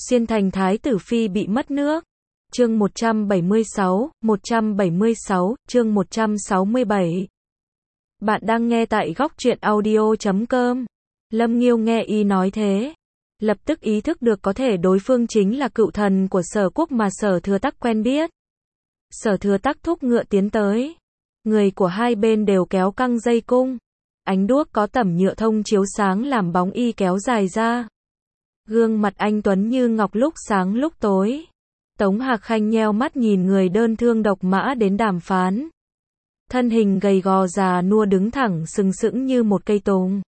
Xuyên thành thái tử phi bị mất nước. Chương 176, chương 167. Bạn đang nghe tại góc truyện audio.com. Lâm Nghiêu nghe y nói thế, lập tức ý thức được có thể đối phương chính là cựu thần của Sở Quốc mà Sở Thừa Tắc quen biết. Sở Thừa Tắc thúc ngựa tiến tới. Người của hai bên đều kéo căng dây cung. Ánh đuốc có tẩm nhựa thông chiếu sáng làm bóng y kéo dài ra. Gương mặt anh tuấn như ngọc lúc sáng lúc tối. Tống Hạc Khanh nheo mắt nhìn người đơn thương độc mã đến đàm phán. Thân hình gầy gò già nua đứng thẳng sừng sững như một cây tùng.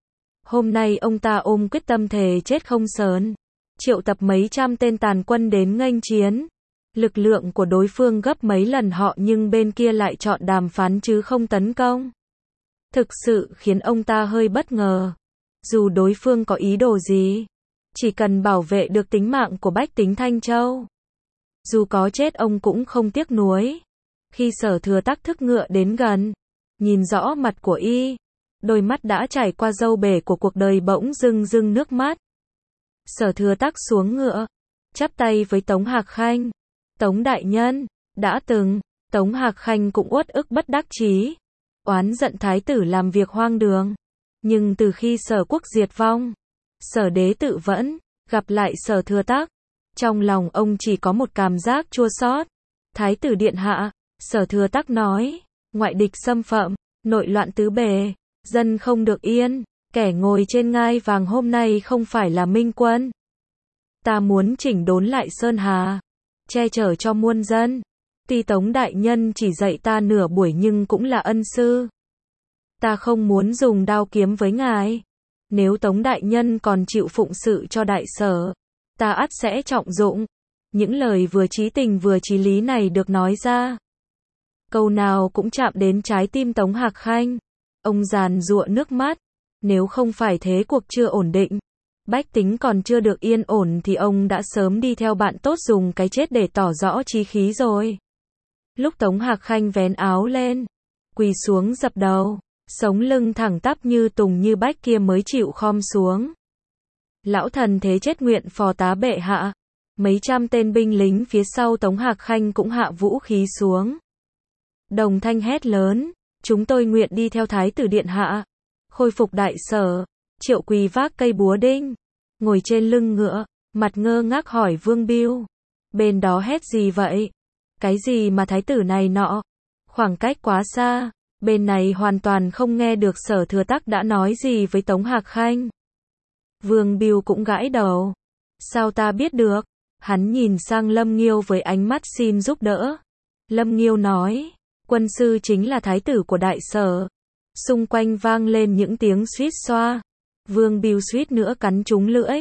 Hôm nay ông ta ôm quyết tâm thề chết không sờn. Triệu tập mấy trăm tên tàn quân đến nghênh chiến. Lực lượng của đối phương gấp mấy lần họ nhưng bên kia lại chọn đàm phán chứ không tấn công. Thực sự khiến ông ta hơi bất ngờ. Dù đối phương có ý đồ gì, chỉ cần bảo vệ được tính mạng của bách tính Thanh Châu, dù có chết ông cũng không tiếc nuối. Khi Sở Thừa Tắc thức ngựa đến gần, nhìn rõ mặt của y, đôi mắt đã trải qua dâu bể của cuộc đời bỗng rưng rưng nước mắt. Sở Thừa Tắc xuống ngựa, chắp tay với Tống Hạc Khanh. Tống đại nhân, đã từng, Tống Hạc Khanh cũng uất ức bất đắc chí, oán giận thái tử làm việc hoang đường. Nhưng từ khi Sở Quốc diệt vong, Sở Đế tự vẫn, gặp lại Sở Thừa Tắc, trong lòng ông chỉ có một cảm giác chua xót. Thái tử điện hạ, Sở Thừa Tắc nói, ngoại địch xâm phạm, nội loạn tứ bề, dân không được yên, kẻ ngồi trên ngai vàng hôm nay không phải là Minh Quân. Ta muốn chỉnh đốn lại Sơn Hà, che chở cho muôn dân. Tuy Tống đại nhân chỉ dạy ta nửa buổi nhưng cũng là ân sư. Ta không muốn dùng đao kiếm với ngài. Nếu Tống đại nhân còn chịu phụng sự cho đại sở, ta ắt sẽ trọng dụng. Những lời vừa chí tình vừa chí lý này được nói ra, câu nào cũng chạm đến trái tim Tống Hạc Khanh. Ông giàn giụa nước mắt. Nếu không phải thế cuộc chưa ổn định, bách tính còn chưa được yên ổn thì ông đã sớm đi theo bạn tốt dùng cái chết để tỏ rõ chí khí rồi. Lúc Tống Hạc Khanh vén áo lên, quỳ xuống dập đầu, sống lưng thẳng tắp như tùng như bách kia mới chịu khom xuống. Lão thần thế chết nguyện phò tá bệ hạ. Mấy trăm tên binh lính phía sau Tống Hạc Khanh cũng hạ vũ khí xuống. Đồng thanh hét lớn, chúng tôi nguyện đi theo thái tử điện hạ, khôi phục đại sở. Triệu Quỳ vác cây búa đinh, ngồi trên lưng ngựa, mặt ngơ ngác hỏi Vương Bưu. Bên đó hét gì vậy? Cái gì mà thái tử này nọ? Khoảng cách quá xa, bên này hoàn toàn không nghe được Sở Thừa Tắc đã nói gì với Tống Hạc Khanh. Vương Bưu cũng gãi đầu. Sao ta biết được? Hắn nhìn sang Lâm Nghiêu với ánh mắt xin giúp đỡ. Lâm Nghiêu nói, quân sư chính là thái tử của đại sở. Xung quanh vang lên những tiếng suýt xoa. Vương Bưu suýt nữa cắn trúng lưỡi.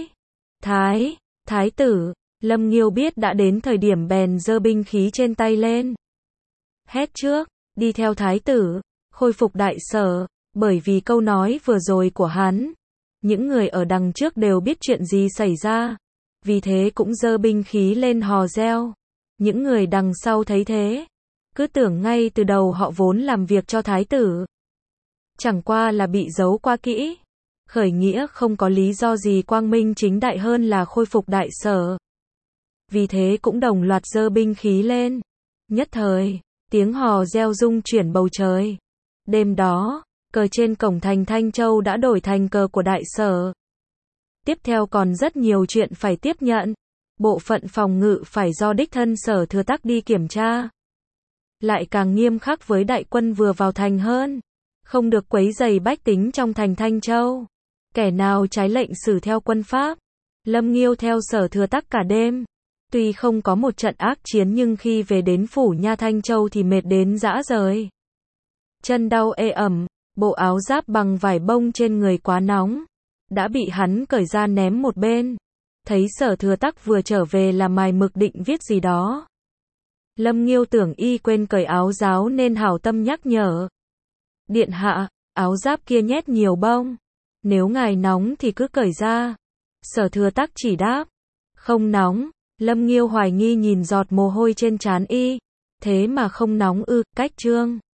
Thái tử. Lâm Nghiêu biết đã đến thời điểm bèn giơ binh khí trên tay lên. Hét trước, đi theo thái tử, khôi phục đại sở. Bởi vì câu nói vừa rồi của hắn, những người ở đằng trước đều biết chuyện gì xảy ra, vì thế cũng giơ binh khí lên hò reo. Những người đằng sau thấy thế, cứ tưởng ngay từ đầu họ vốn làm việc cho thái tử, chẳng qua là bị giấu qua kỹ. Khởi nghĩa không có lý do gì quang minh chính đại hơn là khôi phục đại sở. Vì thế cũng đồng loạt giơ binh khí lên. Nhất thời, tiếng hò reo rung chuyển bầu trời. Đêm đó, cờ trên cổng thành Thanh Châu đã đổi thành cờ của đại sở. Tiếp theo còn rất nhiều chuyện phải tiếp nhận. Bộ phận phòng ngự phải do đích thân Sở Thừa Tắc đi kiểm tra. Lại càng nghiêm khắc với đại quân vừa vào thành hơn. Không được quấy rầy bách tính trong thành Thanh Châu. Kẻ nào trái lệnh xử theo quân pháp. Lâm Nghiêu theo Sở Thừa Tắc cả đêm. Tuy không có một trận ác chiến nhưng khi về đến phủ nha Thanh Châu thì mệt đến rã rời. Chân đau ê ẩm, bộ áo giáp bằng vải bông trên người quá nóng, đã bị hắn cởi ra ném một bên. Thấy Sở Thừa Tắc vừa trở về là mài mực định viết gì đó. Lâm Nghiêu tưởng y quên cởi áo giáo nên hảo tâm nhắc nhở. Điện hạ, áo giáp kia nhét nhiều bông. Nếu ngài nóng thì cứ cởi ra. Sở Thừa Tắc chỉ đáp, không nóng. Lâm Nghiêu hoài nghi nhìn giọt mồ hôi trên trán y. Thế mà không nóng ư? Cách trương.